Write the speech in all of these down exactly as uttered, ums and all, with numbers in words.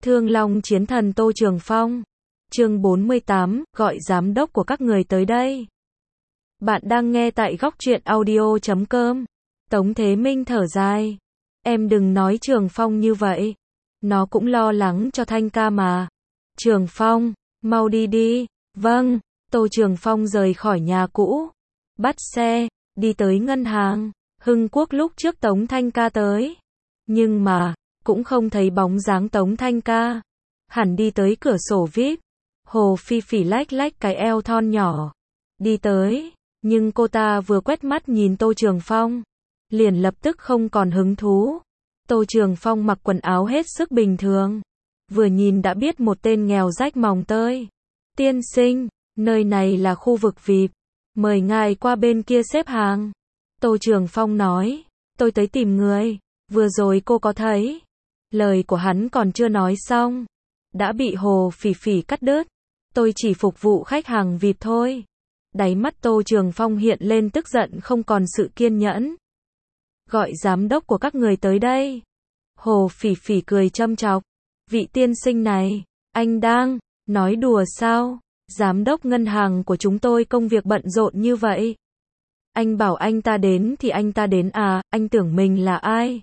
Thương Long Chiến Thần Tô Trường Phong. Chương bốn mươi tám, gọi giám đốc của các người tới đây. Bạn đang nghe tại góc truyện audio chấm com. Tống Thế Minh thở dài. Em đừng nói Trường Phong như vậy. Nó cũng lo lắng cho Thanh ca mà. Trường Phong, mau đi đi. Vâng. Tô Trường Phong rời khỏi nhà cũ. Bắt xe, đi tới ngân hàng. Hưng Quốc lúc trước Tống Thanh ca tới. Nhưng mà, cũng không thấy bóng dáng Tống Thanh ca. Hẳn đi tới cửa sổ vi ai pi. Hồ Phi Phỉ lách lách cái eo thon nhỏ. Đi tới, nhưng cô ta vừa quét mắt nhìn Tô Trường Phong. Liền lập tức không còn hứng thú. Tô Trường Phong mặc quần áo hết sức bình thường. Vừa nhìn đã biết một tên nghèo rách mồng tơi. Tiên sinh, nơi này là khu vực vi ai pi. Mời ngài qua bên kia xếp hàng. Tô Trường Phong nói, tôi tới tìm người. Vừa rồi cô có thấy. Lời của hắn còn chưa nói xong. Đã bị Hồ Phỉ Phỉ cắt đứt. Tôi chỉ phục vụ khách hàng vi ai pi thôi. Đáy mắt Tô Trường Phong hiện lên tức giận không còn sự kiên nhẫn. Gọi giám đốc của các người tới đây. Hồ Phỉ Phỉ cười châm chọc. Vị tiên sinh này, anh đang nói đùa sao? Giám đốc ngân hàng của chúng tôi công việc bận rộn như vậy. Anh bảo anh ta đến thì anh ta đến à, anh tưởng mình là ai?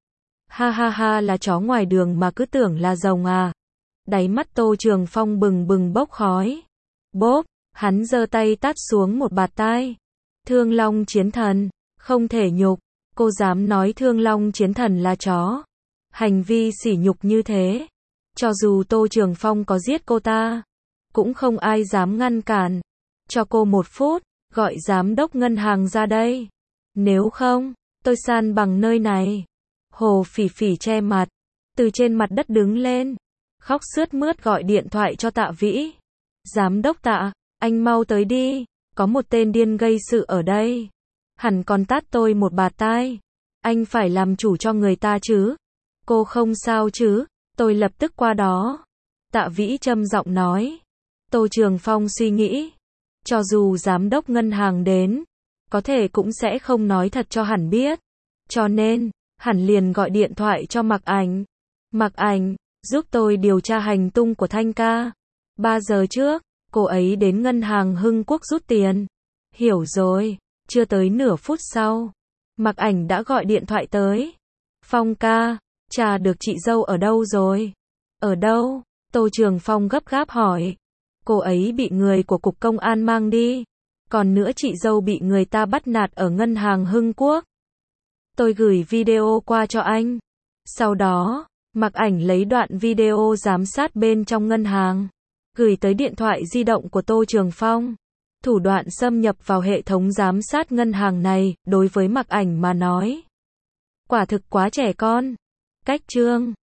Ha ha ha, là chó ngoài đường mà cứ tưởng là rồng à. Đáy mắt Tô Trường Phong bừng bừng bốc khói. Bốp, hắn giơ tay tát xuống một bạt tai. Thương Long Chiến Thần, không thể nhục, cô dám nói Thương Long Chiến Thần là chó. Hành vi sỉ nhục như thế, cho dù Tô Trường Phong có giết cô ta, cũng không ai dám ngăn cản. Cho cô một phút, gọi giám đốc ngân hàng ra đây. Nếu không, tôi san bằng nơi này. Hồ Phỉ Phỉ che mặt, từ trên mặt đất đứng lên, khóc sướt mướt gọi điện thoại cho Tạ Vĩ. Giám đốc Tạ, anh mau tới đi, có một tên điên gây sự ở đây. Hẳn còn tát tôi một bạt tai. Anh phải làm chủ cho người ta chứ. Cô không sao chứ, tôi lập tức qua đó. Tạ Vĩ trầm giọng nói. Tô Trường Phong suy nghĩ, cho dù giám đốc ngân hàng đến, có thể cũng sẽ không nói thật cho hắn biết. Cho nên, hắn liền gọi điện thoại cho Mạc Ảnh. Mạc Ảnh, giúp tôi điều tra hành tung của Thanh ca. Ba giờ trước, cô ấy đến ngân hàng Hưng Quốc rút tiền. Hiểu rồi, chưa tới nửa phút sau. Mạc Ảnh đã gọi điện thoại tới. Phong ca, tra được chị dâu ở đâu rồi? Ở đâu? Tô Trường Phong gấp gáp hỏi. Cô ấy bị người của cục công an mang đi. Còn nữa chị dâu bị người ta bắt nạt ở ngân hàng Hưng Quốc. Tôi gửi video qua cho anh. Sau đó, Mạc Ảnh lấy đoạn video giám sát bên trong ngân hàng, gửi tới điện thoại di động của Tô Trường Phong. Thủ đoạn xâm nhập vào hệ thống giám sát ngân hàng này, đối với Mạc Ảnh mà nói, quả thực quá trẻ con. Cách chương